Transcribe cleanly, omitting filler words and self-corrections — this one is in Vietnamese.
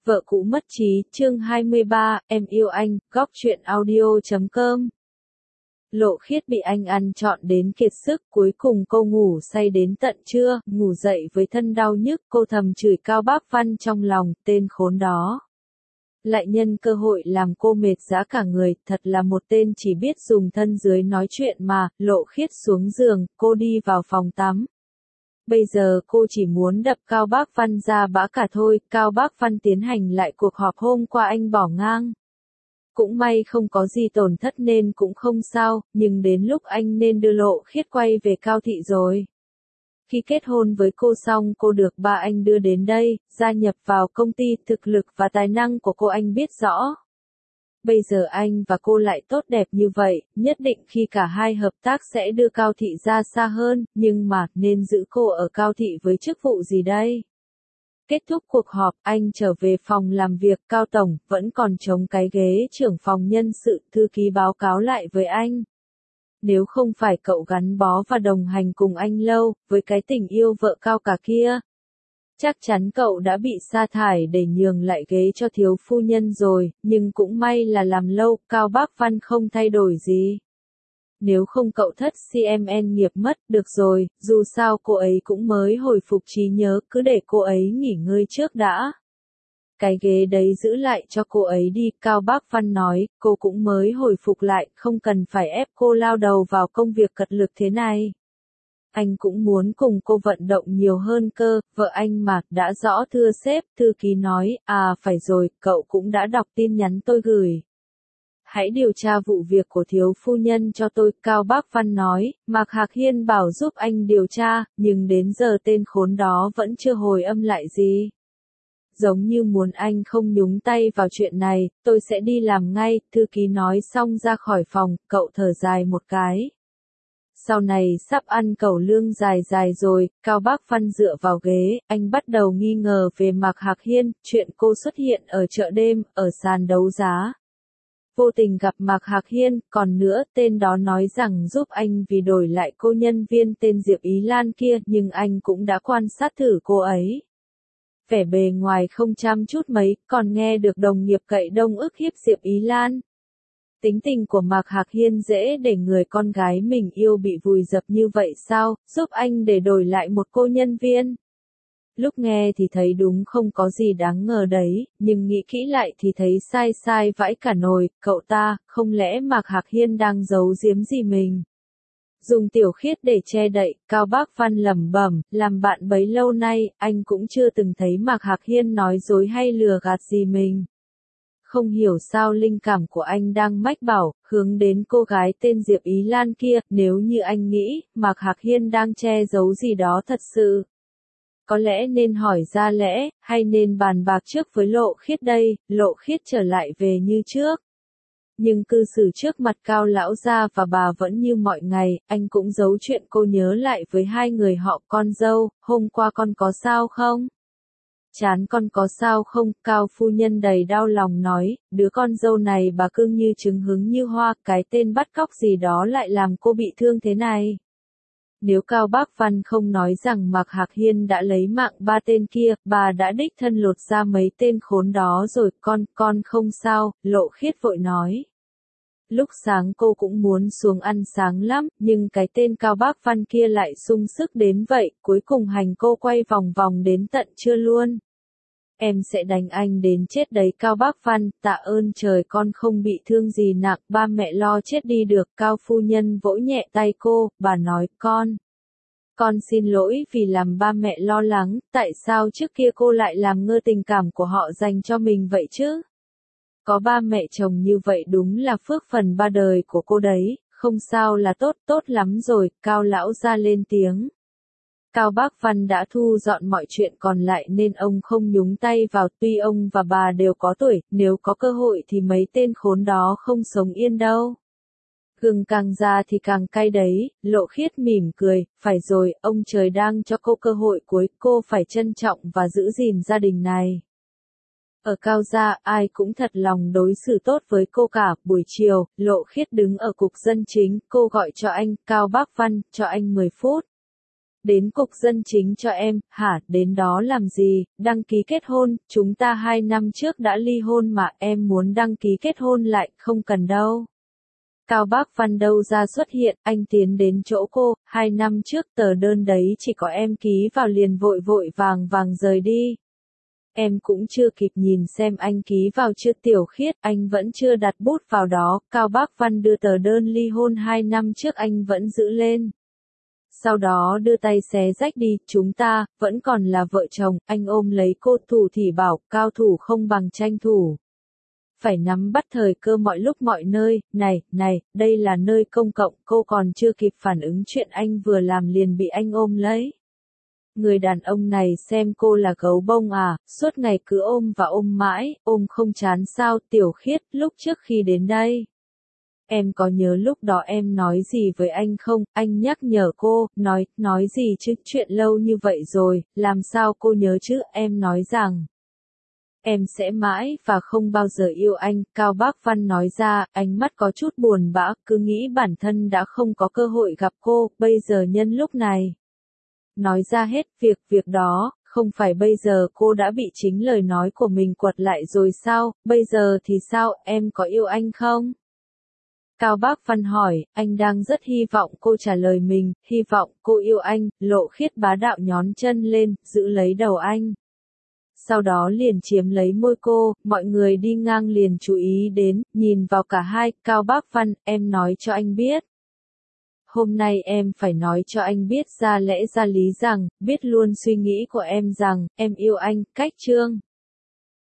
Vợ cũ mất trí, chương 23, em yêu anh, góc truyện audio.com. Lộ Khiết bị anh ăn trọn đến kiệt sức, cuối cùng cô ngủ say đến tận trưa, ngủ dậy với thân đau nhức, cô thầm chửi Cao Bác Văn trong lòng, tên khốn đó. Lại nhân cơ hội làm cô mệt rã cả người, thật là một tên chỉ biết dùng thân dưới nói chuyện mà. Lộ Khiết xuống giường, cô đi vào phòng tắm. Bây giờ cô chỉ muốn đập Cao Bác Văn ra bã cả thôi. Cao Bác Văn tiến hành lại cuộc họp hôm qua anh bỏ ngang. Cũng may không có gì tổn thất nên cũng không sao, nhưng đến lúc anh nên đưa Lộ Khiết quay về Cao thị rồi. Khi kết hôn với cô xong cô được ba anh đưa đến đây, gia nhập vào công ty. Thực lực và tài năng của cô anh biết rõ. Bây giờ anh và cô lại tốt đẹp như vậy, nhất định khi cả hai hợp tác sẽ đưa Cao thị ra xa hơn, nhưng mà nên giữ cô ở Cao thị với chức vụ gì đây? Kết thúc cuộc họp, anh trở về phòng làm việc. Cao tổng vẫn còn trống cái ghế trưởng phòng nhân sự. Thư ký báo cáo lại với anh. Nếu không phải cậu gắn bó và đồng hành cùng anh lâu, với cái tình yêu vợ Cao cả kia, chắc chắn cậu đã bị sa thải để nhường lại ghế cho thiếu phu nhân rồi, nhưng cũng may là làm lâu, Cao Bác Văn không thay đổi gì. Nếu không cậu thất CMN nghiệp mất. Được rồi, dù sao cô ấy cũng mới hồi phục trí nhớ, cứ để cô ấy nghỉ ngơi trước đã. Cái ghế đấy giữ lại cho cô ấy đi, Cao Bác Văn nói, cô cũng mới hồi phục lại, không cần phải ép cô lao đầu vào công việc cật lực thế này. Anh cũng muốn cùng cô vận động nhiều hơn cơ, vợ anh mà. Đã rõ thưa sếp. Thư ký nói, phải rồi, cậu cũng đã đọc tin nhắn tôi gửi. Hãy điều tra vụ việc của thiếu phu nhân cho tôi. Cao Bác Văn nói, Mạc Hạc Hiên bảo giúp anh điều tra, nhưng đến giờ tên khốn đó vẫn chưa hồi âm lại gì. Giống như muốn anh không nhúng tay vào chuyện này, tôi sẽ đi làm ngay. Thư ký nói xong ra khỏi phòng, cậu thở dài một cái. Sau này sắp ăn cẩu lương dài dài rồi. Cao Bác Văn dựa vào ghế, anh bắt đầu nghi ngờ về Mạc Hạc Hiên, chuyện cô xuất hiện ở chợ đêm, ở sàn đấu giá. Vô tình gặp Mạc Hạc Hiên, còn nữa tên đó nói rằng giúp anh vì đổi lại cô nhân viên tên Diệp Ý Lan kia, nhưng anh cũng đã quan sát thử cô ấy. Vẻ bề ngoài không chăm chút mấy, còn nghe được đồng nghiệp cậy đông ức hiếp Diệp Ý Lan. Tính tình của Mạc Hạc Hiên dễ để người con gái mình yêu bị vùi dập như vậy sao, giúp anh để đổi lại một cô nhân viên. Lúc nghe thì thấy đúng không có gì đáng ngờ đấy, nhưng nghĩ kỹ lại thì thấy sai vãi cả nồi. Cậu ta, không lẽ Mạc Hạc Hiên đang giấu giếm gì mình? Dùng Tiểu Khiết để che đậy. Cao Bác Văn lẩm bẩm, làm bạn bấy lâu nay, anh cũng chưa từng thấy Mạc Hạc Hiên nói dối hay lừa gạt gì mình. Không hiểu sao linh cảm của anh đang mách bảo, hướng đến cô gái tên Diệp Ý Lan kia. Nếu như anh nghĩ, Mạc Hạc Hiên đang che giấu gì đó thật sự. Có lẽ nên hỏi ra lẽ, hay nên bàn bạc trước với Lộ Khiết đây. Lộ Khiết trở lại về như trước. Nhưng cư xử trước mặt Cao lão gia và bà vẫn như mọi ngày. Anh cũng giấu chuyện cô nhớ lại với hai người họ. Con dâu, hôm qua con có sao không? Chán con có sao không? Cao phu nhân đầy đau lòng nói, đứa con dâu này bà cưng như trứng hứng như hoa, cái tên bắt cóc gì đó lại làm cô bị thương thế này. Nếu Cao Bác Văn không nói rằng Mạc Hạc Hiên đã lấy mạng ba tên kia, bà đã đích thân lột ra mấy tên khốn đó rồi. Con không sao. Lộ Khiết vội nói. Lúc sáng cô cũng muốn xuống ăn sáng lắm, nhưng cái tên Cao Bác Văn kia lại sung sức đến vậy, cuối cùng hành cô quay vòng vòng đến tận trưa luôn. Em sẽ đánh anh đến chết đấy Cao Bác Văn. Tạ ơn trời con không bị thương gì nặng, ba mẹ lo chết đi được. Cao phu nhân vỗ nhẹ tay cô, bà nói, con xin lỗi vì làm ba mẹ lo lắng. Tại sao trước kia cô lại làm ngơ tình cảm của họ dành cho mình vậy chứ? Có ba mẹ chồng như vậy đúng là phước phần ba đời của cô đấy. Không sao là tốt lắm rồi. Cao lão ra lên tiếng. Cao Bác Văn đã thu dọn mọi chuyện còn lại nên ông không nhúng tay vào. Tuy ông và bà đều có tuổi, nếu có cơ hội thì mấy tên khốn đó không sống yên đâu. Gừng càng già thì càng cay đấy. Lộ Khiết mỉm cười, phải rồi, ông trời đang cho cô cơ hội cuối, cô phải trân trọng và giữ gìn gia đình này. Ở Cao gia, ai cũng thật lòng đối xử tốt với cô cả. Buổi chiều, Lộ Khiết đứng ở cục dân chính, cô gọi cho anh, Cao Bác Văn, cho anh 10 phút. Đến cục dân chính cho em, hả, đến đó làm gì, đăng ký kết hôn, chúng ta 2 năm trước đã ly hôn mà, em muốn đăng ký kết hôn lại, không cần đâu. Cao Bác Văn đâu ra xuất hiện, anh tiến đến chỗ cô, 2 năm trước tờ đơn đấy chỉ có em ký vào liền vội vội vàng vàng rời đi. Em cũng chưa kịp nhìn xem anh ký vào chưa Tiểu Khiết, anh vẫn chưa đặt bút vào đó, Cao Bác Văn đưa tờ đơn ly hôn 2 năm trước anh vẫn giữ lên. Sau đó đưa tay xé rách đi, chúng ta, vẫn còn là vợ chồng, anh ôm lấy cô thủ thì bảo, cao thủ không bằng tranh thủ. Phải nắm bắt thời cơ mọi lúc mọi nơi, này, đây là nơi công cộng, cô còn chưa kịp phản ứng chuyện anh vừa làm liền bị anh ôm lấy. Người đàn ông này xem cô là gấu bông à, suốt ngày cứ ôm và ôm mãi, ôm không chán sao, Tiểu Khiết, lúc trước khi đến đây. Em có nhớ lúc đó em nói gì với anh không, anh nhắc nhở cô, nói gì chứ, chuyện lâu như vậy rồi, làm sao cô nhớ chứ, em nói rằng. Em sẽ mãi và không bao giờ yêu anh, Cao Bác Văn nói ra, ánh mắt có chút buồn bã, cứ nghĩ bản thân đã không có cơ hội gặp cô, bây giờ nhân lúc này. Nói ra hết việc đó, không phải bây giờ cô đã bị chính lời nói của mình quật lại rồi sao, bây giờ thì sao, em có yêu anh không? Cao Bác Văn hỏi, anh đang rất hy vọng cô trả lời mình, hy vọng cô yêu anh, Lộ Khiết bá đạo nhón chân lên, giữ lấy đầu anh. Sau đó liền chiếm lấy môi cô, mọi người đi ngang liền chú ý đến, nhìn vào cả hai, Cao Bác Văn, em nói cho anh biết. Hôm nay em phải nói cho anh biết ra lẽ ra lý rằng, biết luôn suy nghĩ của em rằng, em yêu anh, cách chương.